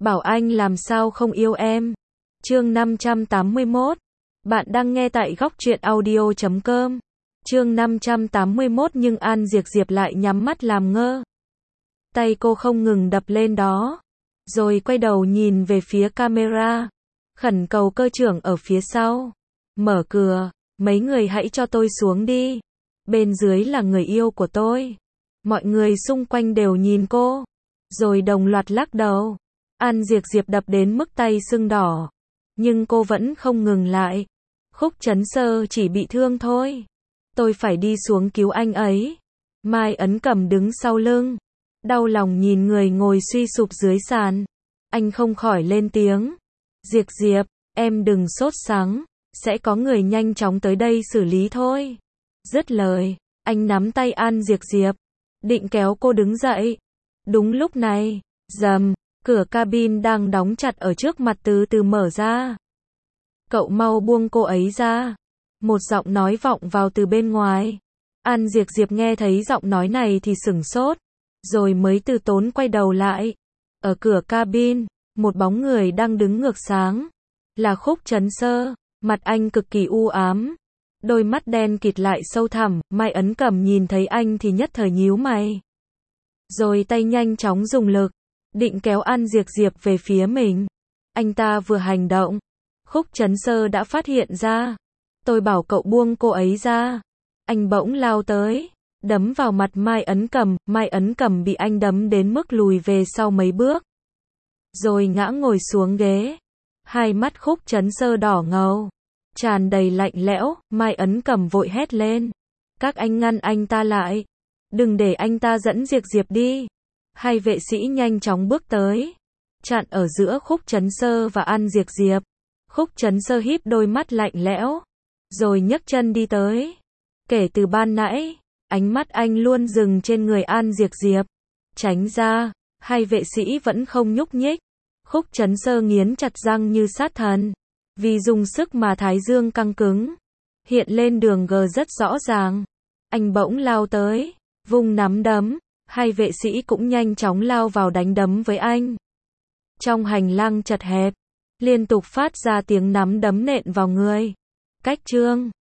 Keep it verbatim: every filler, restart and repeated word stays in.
bảo anh làm sao không yêu em. Chương năm trăm tám mươi mốt. Bạn đang nghe tại góc truyện audio chấm com. Chương năm trăm tám mươi mốt nhưng An Diệp Diệp lại nhắm mắt làm ngơ. Tay cô không ngừng đập lên đó. Rồi quay đầu nhìn về phía camera. Khẩn cầu cơ trưởng ở phía sau. Mở cửa, mấy người hãy cho tôi xuống đi. Bên dưới là người yêu của tôi. Mọi người xung quanh đều nhìn cô. Rồi đồng loạt lắc đầu. An Diệp Diệp đập đến mức tay sưng đỏ. Nhưng cô vẫn không ngừng lại. Khúc Chấn Sơ chỉ bị thương thôi. Tôi phải đi xuống cứu anh ấy. Mai Ấn Cầm đứng sau lưng. Đau lòng nhìn người ngồi suy sụp dưới sàn. Anh không khỏi lên tiếng. Diệp Diệp, em đừng sốt sắng. Sẽ có người nhanh chóng tới đây xử lý thôi. Dứt lời, anh nắm tay An Diệp Diệp. Định kéo cô đứng dậy. Đúng lúc này, rầm, cửa cabin đang đóng chặt ở trước mặt từ từ mở ra. Cậu mau buông cô ấy ra. Một giọng nói vọng vào từ bên ngoài. An Diệp Diệp nghe thấy giọng nói này thì sửng sốt. Rồi mới từ tốn quay đầu lại. Ở cửa cabin, một bóng người đang đứng ngược sáng. Là Khúc Chấn Sơ. Mặt anh cực kỳ u ám. Đôi mắt đen kịt lại sâu thẳm. Mai Ấn Cầm nhìn thấy anh thì nhất thời nhíu mày. Rồi tay nhanh chóng dùng lực. Định kéo An Diệp Diệp về phía mình. Anh ta vừa hành động. Khúc Chấn Sơ đã phát hiện ra. Tôi bảo cậu buông cô ấy ra. Anh bỗng lao tới. Đấm vào mặt Mai Ấn Cầm. Mai Ấn Cầm bị anh đấm đến mức lùi về sau mấy bước. Rồi ngã ngồi xuống ghế. Hai mắt Khúc Chấn Sơ đỏ ngầu. Tràn đầy lạnh lẽo. Mai Ấn Cầm vội hét lên. Các anh ngăn anh ta lại. Đừng để anh ta dẫn Diệp Diệp đi. Hai vệ sĩ nhanh chóng bước tới. Chặn ở giữa Khúc Chấn Sơ và An Diệp Diệp. Khúc Chấn Sơ híp đôi mắt lạnh lẽo. Rồi nhấc chân đi tới. Kể từ ban nãy, ánh mắt anh luôn dừng trên người An Diệp Diệp. Tránh ra, hai vệ sĩ vẫn không nhúc nhích. Khúc Chấn Sơ nghiến chặt răng như sát thần. Vì dùng sức mà thái dương căng cứng. Hiện lên đường gờ rất rõ ràng. Anh bỗng lao tới. Vung nắm đấm. Hai vệ sĩ cũng nhanh chóng lao vào đánh đấm với anh. Trong hành lang chật hẹp. Liên tục phát ra tiếng nắm đấm nện vào người. Cách chương